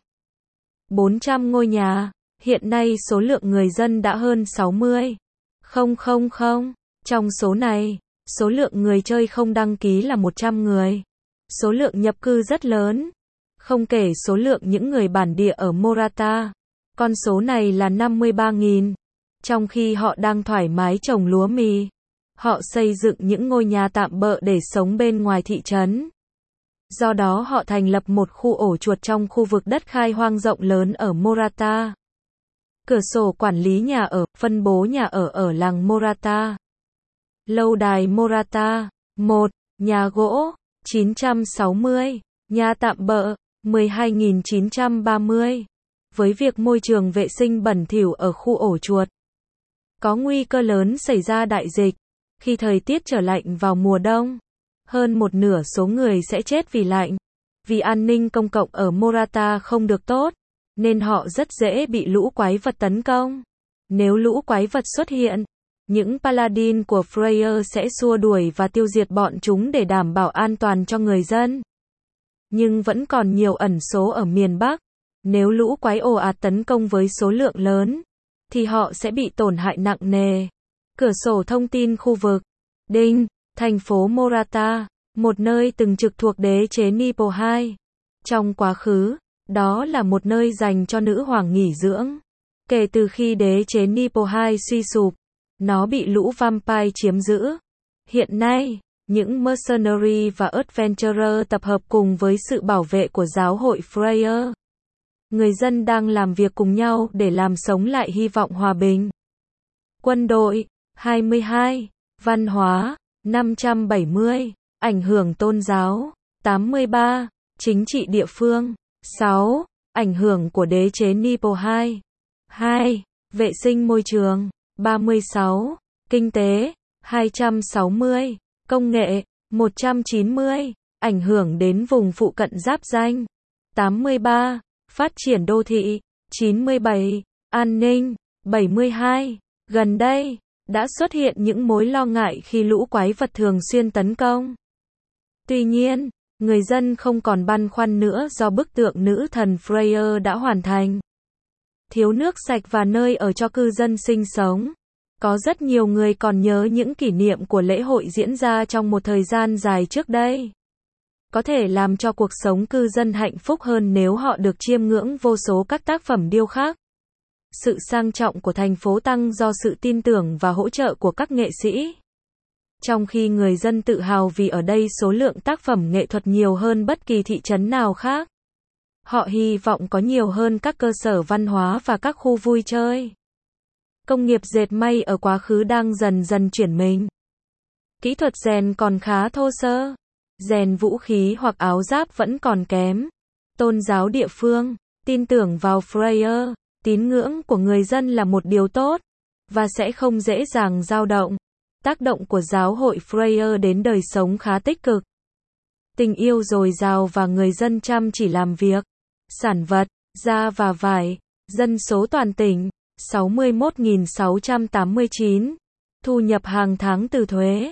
400 ngôi nhà. Hiện nay số lượng người dân đã hơn 60.000. Trong số này, số lượng người chơi không đăng ký là 100 người. Số lượng nhập cư rất lớn. Không kể số lượng những người bản địa ở Morata. Con số này là 53.000. Trong khi họ đang thoải mái trồng lúa mì, họ xây dựng những ngôi nhà tạm bợ để sống bên ngoài thị trấn. Do đó họ thành lập một khu ổ chuột trong khu vực đất khai hoang rộng lớn ở Morata. Cửa sổ quản lý nhà ở, phân bố nhà ở làng Morata. Lâu đài Morata. 1. Nhà gỗ, 960. Nhà tạm bợ, 12.930. Với việc môi trường vệ sinh bẩn thỉu ở khu ổ chuột, có nguy cơ lớn xảy ra đại dịch. Khi thời tiết trở lạnh vào mùa đông, hơn một nửa số người sẽ chết vì lạnh. Vì an ninh công cộng ở Morata không được tốt, nên họ rất dễ bị lũ quái vật tấn công. Nếu lũ quái vật xuất hiện, những paladin của Freya sẽ xua đuổi và tiêu diệt bọn chúng để đảm bảo an toàn cho người dân. Nhưng vẫn còn nhiều ẩn số ở miền Bắc. Nếu lũ quái ồ ạt tấn công với số lượng lớn, thì họ sẽ bị tổn hại nặng nề. Cửa sổ thông tin khu vực. Đinh, thành phố Morata, một nơi từng trực thuộc đế chế Nipo II. Trong quá khứ, đó là một nơi dành cho nữ hoàng nghỉ dưỡng. Kể từ khi đế chế Nipo II suy sụp, nó bị lũ vampire chiếm giữ. Hiện nay, những mercenary và adventurer tập hợp cùng với sự bảo vệ của giáo hội Freya. Người dân đang làm việc cùng nhau để làm sống lại hy vọng hòa bình. Quân đội, 22. Văn hóa, 570. Ảnh hưởng tôn giáo, 83. Chính trị địa phương, 6. Ảnh hưởng của đế chế Nipo II. 2. Vệ sinh môi trường, 36. Kinh tế, 260. Công nghệ, 190. Ảnh hưởng đến vùng phụ cận giáp ranh, 83. Phát triển đô thị, 97. An ninh, 72. Gần đây, đã xuất hiện những mối lo ngại khi lũ quái vật thường xuyên tấn công. Tuy nhiên, người dân không còn băn khoăn nữa do bức tượng nữ thần Freya đã hoàn thành. Thiếu nước sạch và nơi ở cho cư dân sinh sống. Có rất nhiều người còn nhớ những kỷ niệm của lễ hội diễn ra trong một thời gian dài trước đây. Có thể làm cho cuộc sống cư dân hạnh phúc hơn nếu họ được chiêm ngưỡng vô số các tác phẩm điêu khắc. Sự sang trọng của thành phố tăng do sự tin tưởng và hỗ trợ của các nghệ sĩ. Trong khi người dân tự hào vì ở đây số lượng tác phẩm nghệ thuật nhiều hơn bất kỳ thị trấn nào khác. Họ hy vọng có nhiều hơn các cơ sở văn hóa và các khu vui chơi. Công nghiệp dệt may ở quá khứ đang dần dần chuyển mình. Kỹ thuật rèn còn khá thô sơ. Rèn vũ khí hoặc áo giáp vẫn còn kém. tôn giáo địa phương, tin tưởng vào Freya, tín ngưỡng của người dân là một điều tốt, và sẽ không dễ dàng dao động. Tác động của giáo hội Freya đến đời sống khá tích cực. Tình yêu dồi dào và người dân chăm chỉ làm việc. Sản vật, da và vải. Dân số toàn tỉnh, 61.689. Thu nhập hàng tháng từ thuế,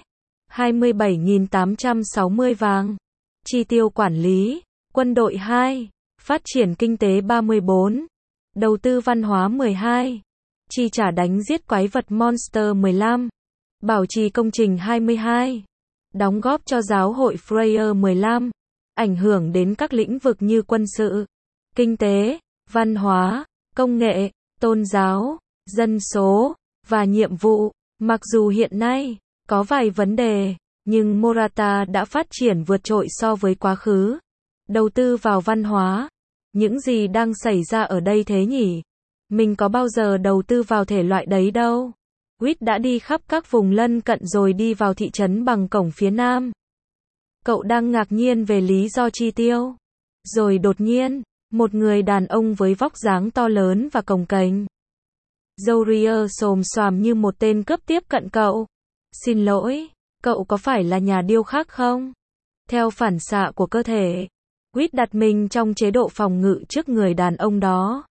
27.860 vàng. Chi tiêu quản lý, quân đội 2. Phát triển kinh tế 34. Đầu tư văn hóa 12. Chi trả đánh giết quái vật Monster 15. Bảo trì công trình 22. Đóng góp cho giáo hội Freya 15. Ảnh hưởng đến các lĩnh vực như quân sự, kinh tế, văn hóa, công nghệ, tôn giáo, dân số, và nhiệm vụ. Mặc dù hiện nay có vài vấn đề, nhưng Morata đã phát triển vượt trội so với quá khứ. Đầu tư vào văn hóa. Những gì đang xảy ra ở đây thế nhỉ? Mình có bao giờ đầu tư vào thể loại đấy đâu. Witt đã đi khắp các vùng lân cận rồi đi vào thị trấn bằng cổng phía nam. Cậu đang ngạc nhiên về lý do chi tiêu. Rồi đột nhiên, một người đàn ông với vóc dáng to lớn và cồng kềnh, râu ria xồm xoàm như một tên cướp tiếp cận cậu. Xin lỗi, cậu có phải là nhà điêu khắc không? Theo phản xạ của cơ thể, Witt đặt mình trong chế độ phòng ngự trước người đàn ông đó.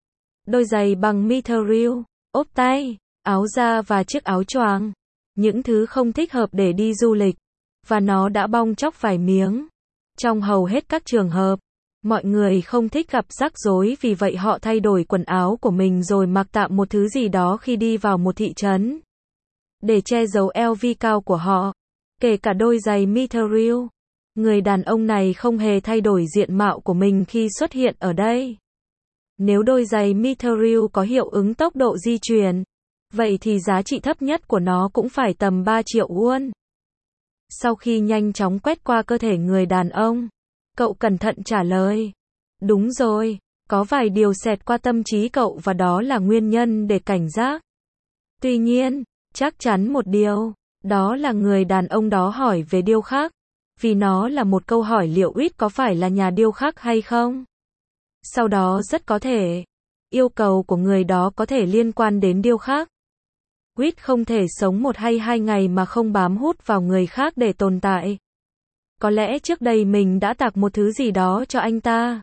Đôi giày bằng mithril, ốp tay, áo da và chiếc áo choàng. Những thứ không thích hợp để đi du lịch. Và nó đã bong tróc vài miếng. Trong hầu hết các trường hợp, mọi người không thích gặp rắc rối, vì vậy họ thay đổi quần áo của mình rồi mặc tạm một thứ gì đó khi đi vào một thị trấn, để che giấu LV cao của họ, kể cả đôi giày mithril. Người đàn ông này không hề thay đổi diện mạo của mình khi xuất hiện ở đây. Nếu đôi giày mithril có hiệu ứng tốc độ di chuyển, vậy thì giá trị thấp nhất của nó cũng phải tầm 3 triệu won. Sau khi nhanh chóng quét qua cơ thể người đàn ông, cậu cẩn thận trả lời. Đúng rồi, có vài điều xẹt qua tâm trí cậu và đó là nguyên nhân để cảnh giác. Tuy nhiên, chắc chắn một điều, đó là người đàn ông đó hỏi về điêu khắc, vì nó là một câu hỏi liệu Witt có phải là nhà điêu khắc hay không. Sau đó rất có thể, yêu cầu của người đó có thể liên quan đến điêu khắc. Witt không thể sống 1 hay 2 ngày mà không bám hút vào người khác để tồn tại. Có lẽ trước đây mình đã tặng một thứ gì đó cho anh ta,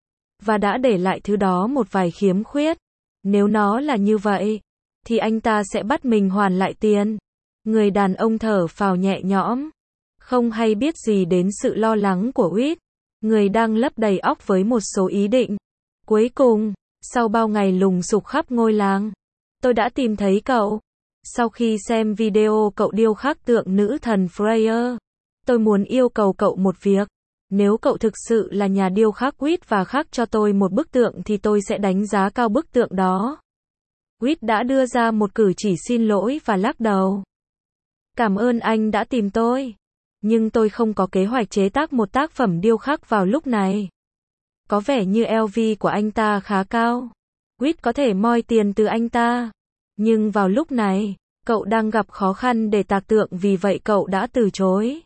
và đã để lại thứ đó một vài khiếm khuyết. Nếu nó là như vậy, thì anh ta sẽ bắt mình hoàn lại tiền. Người đàn ông thở phào nhẹ nhõm, không hay biết gì đến sự lo lắng của Witt, người đang lấp đầy óc với một số ý định. Cuối cùng, sau bao ngày lùng sục khắp ngôi làng, tôi đã tìm thấy cậu. Sau khi xem video cậu điêu khắc tượng nữ thần Freya, tôi muốn yêu cầu cậu một việc. Nếu cậu thực sự là nhà điêu khắc Witt và khắc cho tôi một bức tượng thì tôi sẽ đánh giá cao bức tượng đó. Witt đã đưa ra một cử chỉ xin lỗi và lắc đầu. Cảm ơn anh đã tìm tôi. Nhưng tôi không có kế hoạch chế tác một tác phẩm điêu khắc vào lúc này. Có vẻ như LV của anh ta khá cao. Witt có thể moi tiền từ anh ta. Nhưng vào lúc này, cậu đang gặp khó khăn để tạc tượng, vì vậy cậu đã từ chối.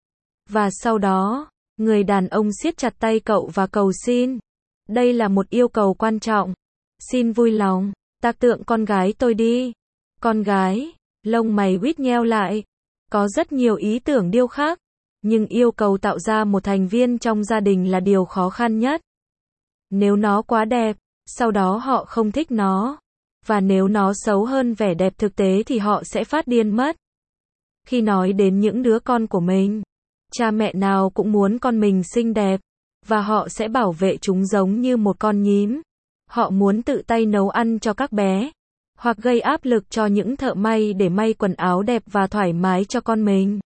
Và sau đó, người đàn ông siết chặt tay cậu và cầu xin. Đây là một yêu cầu quan trọng. Xin vui lòng, tạc tượng con gái tôi đi. Con gái, lông mày Witt nheo lại. Có rất nhiều ý tưởng điêu khắc, nhưng yêu cầu tạo ra một thành viên trong gia đình là điều khó khăn nhất. Nếu nó quá đẹp, sau đó họ không thích nó. Và nếu nó xấu hơn vẻ đẹp thực tế thì họ sẽ phát điên mất. Khi nói đến những đứa con của mình, cha mẹ nào cũng muốn con mình xinh đẹp, và họ sẽ bảo vệ chúng giống như một con nhím. Họ muốn tự tay nấu ăn cho các bé, hoặc gây áp lực cho những thợ may để may quần áo đẹp và thoải mái cho con mình.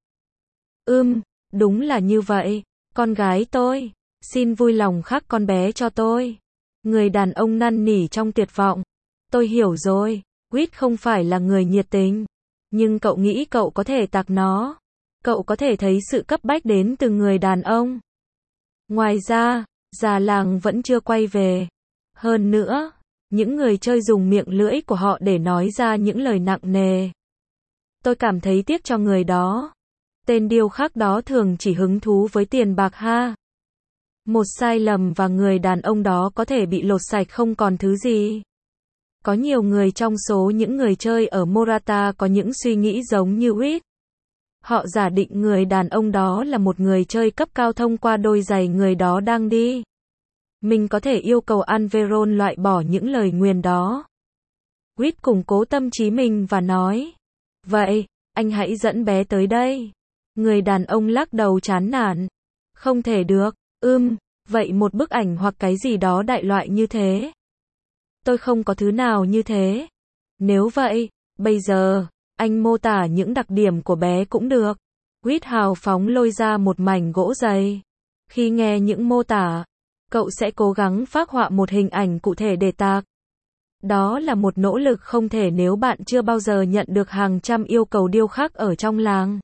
Đúng là như vậy. Con gái tôi, xin vui lòng khắc con bé cho tôi. Người đàn ông năn nỉ trong tuyệt vọng. Tôi hiểu rồi, Witt không phải là người nhiệt tình, nhưng cậu nghĩ cậu có thể tạc nó. Cậu có thể thấy sự cấp bách đến từ người đàn ông. Ngoài ra, già làng vẫn chưa quay về. Hơn nữa, những người chơi dùng miệng lưỡi của họ để nói ra những lời nặng nề. Tôi cảm thấy tiếc cho người đó. Tên điêu khắc đó thường chỉ hứng thú với tiền bạc ha. Một sai lầm và người đàn ông đó có thể bị lột sạch không còn thứ gì. Có nhiều người trong số những người chơi ở Morata có những suy nghĩ giống như Reed. Họ giả định người đàn ông đó là một người chơi cấp cao thông qua đôi giày người đó đang đi. Mình có thể yêu cầu Alveron loại bỏ những lời nguyền đó. Reed củng cố tâm trí mình và nói. Vậy, anh hãy dẫn bé tới đây. Người đàn ông lắc đầu chán nản. Không thể được, vậy một bức ảnh hoặc cái gì đó đại loại như thế. Tôi không có thứ nào như thế. Nếu vậy, bây giờ, anh mô tả những đặc điểm của bé cũng được. Reed hào phóng lôi ra một mảnh gỗ dày. Khi nghe những mô tả, cậu sẽ cố gắng phác họa một hình ảnh cụ thể để tạc. Đó là một nỗ lực không thể nếu bạn chưa bao giờ nhận được hàng trăm yêu cầu điêu khắc ở trong làng.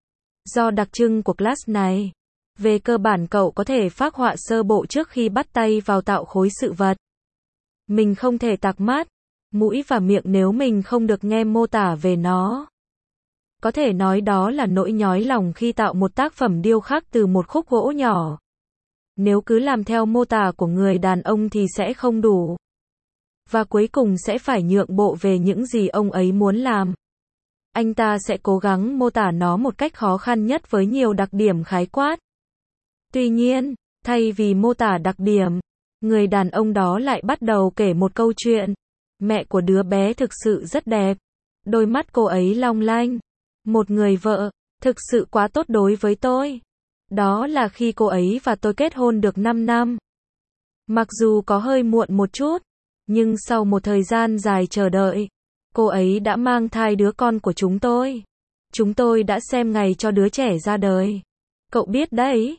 Do đặc trưng của class này, về cơ bản cậu có thể phác họa sơ bộ trước khi bắt tay vào tạo khối sự vật. Mình không thể tạc mắt, mũi và miệng nếu mình không được nghe mô tả về nó. Có thể nói đó là nỗi nhói lòng khi tạo một tác phẩm điêu khắc từ một khúc gỗ nhỏ. Nếu cứ làm theo mô tả của người đàn ông thì sẽ không đủ. Và cuối cùng sẽ phải nhượng bộ về những gì ông ấy muốn làm. Anh ta sẽ cố gắng mô tả nó một cách khó khăn nhất với nhiều đặc điểm khái quát. Tuy nhiên, thay vì mô tả đặc điểm, người đàn ông đó lại bắt đầu kể một câu chuyện. Mẹ của đứa bé thực sự rất đẹp. Đôi mắt cô ấy long lanh. Một người vợ, thực sự quá tốt đối với tôi. Đó là khi cô ấy và tôi kết hôn được 5 năm. Mặc dù có hơi muộn một chút, nhưng sau một thời gian dài chờ đợi, cô ấy đã mang thai đứa con của chúng tôi. Chúng tôi đã xem ngày cho đứa trẻ ra đời. Cậu biết đấy,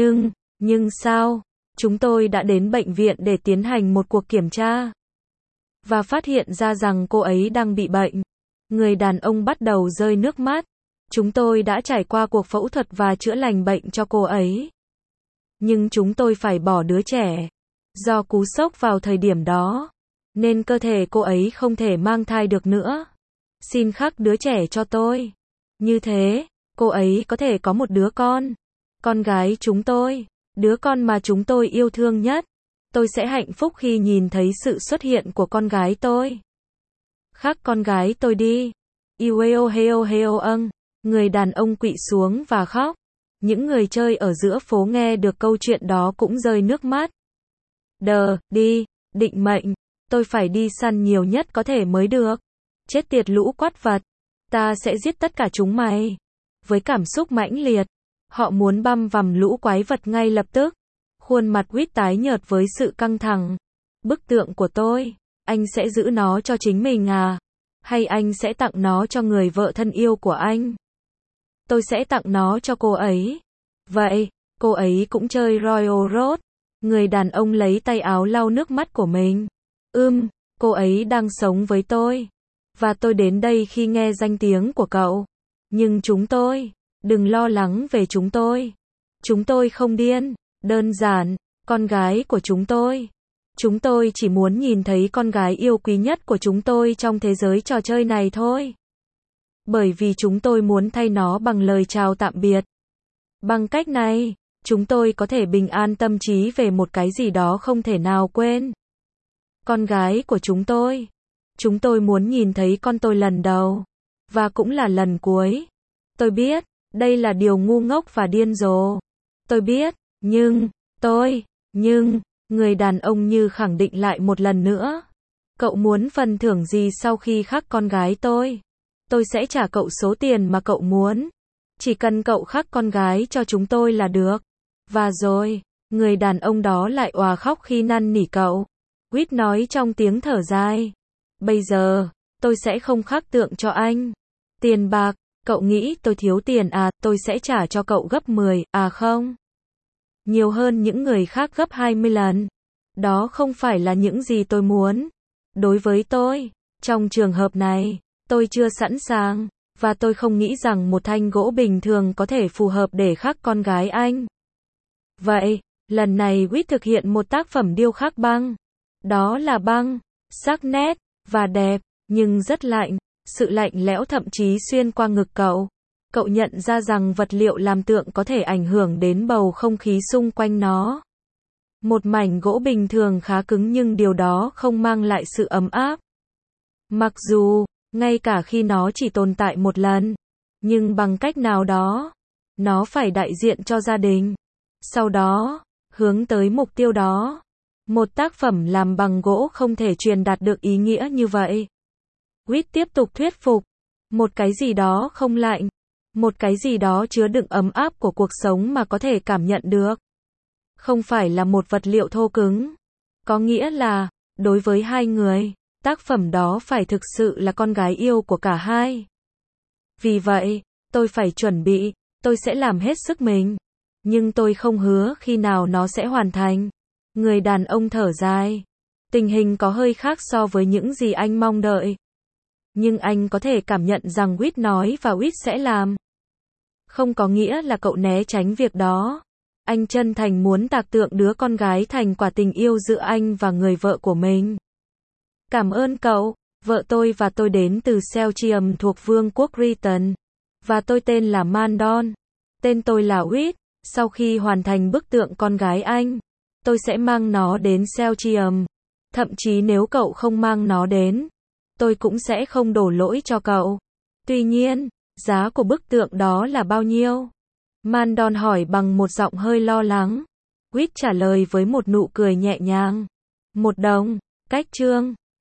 nhưng sao? Chúng tôi đã đến bệnh viện để tiến hành một cuộc kiểm tra. Và phát hiện ra rằng cô ấy đang bị bệnh. Người đàn ông bắt đầu rơi nước mắt. Chúng tôi đã trải qua cuộc phẫu thuật và chữa lành bệnh cho cô ấy. Nhưng chúng tôi phải bỏ đứa trẻ. Do cú sốc vào thời điểm đó, nên cơ thể cô ấy không thể mang thai được nữa. Xin khắc đứa trẻ cho tôi. Như thế, cô ấy có thể có một đứa con gái chúng tôi, đứa con mà chúng tôi yêu thương nhất. Tôi sẽ hạnh phúc khi nhìn thấy sự xuất hiện của con gái tôi. Khắc con gái tôi đi. Iweo heo heo âng. Người đàn ông quỵ xuống và khóc. Những người chơi ở giữa phố nghe được câu chuyện đó cũng rơi nước mắt. Đi, định mệnh. Tôi phải đi săn nhiều nhất có thể mới được. Chết tiệt lũ quát vật. Ta sẽ giết tất cả chúng mày. Với cảm xúc mãnh liệt, họ muốn băm vằm lũ quái vật ngay lập tức. Khuôn mặt Reed tái nhợt với sự căng thẳng. Bức tượng của tôi, anh sẽ giữ nó cho chính mình à? Hay anh sẽ tặng nó cho người vợ thân yêu của anh? Tôi sẽ tặng nó cho cô ấy. Vậy, cô ấy cũng chơi Royal Road. Người đàn ông lấy tay áo lau nước mắt của mình. Cô ấy đang sống với tôi. Và tôi đến đây khi nghe danh tiếng của cậu. Nhưng chúng tôi, đừng lo lắng về chúng tôi. Chúng tôi không điên. Đơn giản, con gái của chúng tôi. Chúng tôi chỉ muốn nhìn thấy con gái yêu quý nhất của chúng tôi trong thế giới trò chơi này thôi. Bởi vì chúng tôi muốn thay nó bằng lời chào tạm biệt. Bằng cách này, chúng tôi có thể bình an tâm trí về một cái gì đó không thể nào quên. Con gái của chúng tôi. Chúng tôi muốn nhìn thấy con tôi lần đầu. Và cũng là lần cuối. Tôi biết, đây là điều ngu ngốc và điên rồ. Tôi biết, nhưng, người đàn ông như khẳng định lại một lần nữa. Cậu muốn phần thưởng gì sau khi khắc con gái tôi? Tôi sẽ trả cậu số tiền mà cậu muốn. Chỉ cần cậu khắc con gái cho chúng tôi là được. Và rồi, người đàn ông đó lại òa khóc khi năn nỉ cậu. Reed nói trong tiếng thở dài. Bây giờ, tôi sẽ không khắc tượng cho anh. Tiền bạc, cậu nghĩ tôi thiếu tiền à? Tôi sẽ trả cho cậu gấp 10, à không? Nhiều hơn những người khác gấp 20 lần. Đó không phải là những gì tôi muốn. Đối với tôi, trong trường hợp này, tôi chưa sẵn sàng, và tôi không nghĩ rằng một thanh gỗ bình thường có thể phù hợp để khắc con gái anh. Vậy, lần này Reed thực hiện một tác phẩm điêu khắc băng. Đó là băng, sắc nét, và đẹp, nhưng rất lạnh. Sự lạnh lẽo thậm chí xuyên qua ngực cậu. Cậu nhận ra rằng vật liệu làm tượng có thể ảnh hưởng đến bầu không khí xung quanh nó. Một mảnh gỗ bình thường khá cứng nhưng điều đó không mang lại sự ấm áp. Mặc dù, ngay cả khi nó chỉ tồn tại một lần, nhưng bằng cách nào đó, nó phải đại diện cho gia đình. Sau đó, hướng tới mục tiêu đó. Một tác phẩm làm bằng gỗ không thể truyền đạt được ý nghĩa như vậy. Whit tiếp tục thuyết phục. Một cái gì đó không lạnh. Một cái gì đó chứa đựng ấm áp của cuộc sống mà có thể cảm nhận được. Không phải là một vật liệu thô cứng. Có nghĩa là, đối với hai người, tác phẩm đó phải thực sự là con gái yêu của cả hai. Vì vậy, tôi phải chuẩn bị, tôi sẽ làm hết sức mình. Nhưng tôi không hứa khi nào nó sẽ hoàn thành. Người đàn ông thở dài. Tình hình có hơi khác so với những gì anh mong đợi. Nhưng anh có thể cảm nhận rằng Whit nói và Whit sẽ làm. Không có nghĩa là cậu né tránh việc đó. Anh chân thành muốn tạc tượng đứa con gái thành quả tình yêu giữa anh và người vợ của mình. Cảm ơn cậu, vợ tôi và tôi đến từ Selchium thuộc Vương quốc Britain. Và tôi tên là Mandon. Tên tôi là Whit. Sau khi hoàn thành bức tượng con gái anh, tôi sẽ mang nó đến Selchium. Thậm chí nếu cậu không mang nó đến, tôi cũng sẽ không đổ lỗi cho cậu. Tuy nhiên, giá của bức tượng đó là bao nhiêu? Mandon hỏi bằng một giọng hơi lo lắng. Whit trả lời với một nụ cười nhẹ nhàng. $1. Cách chương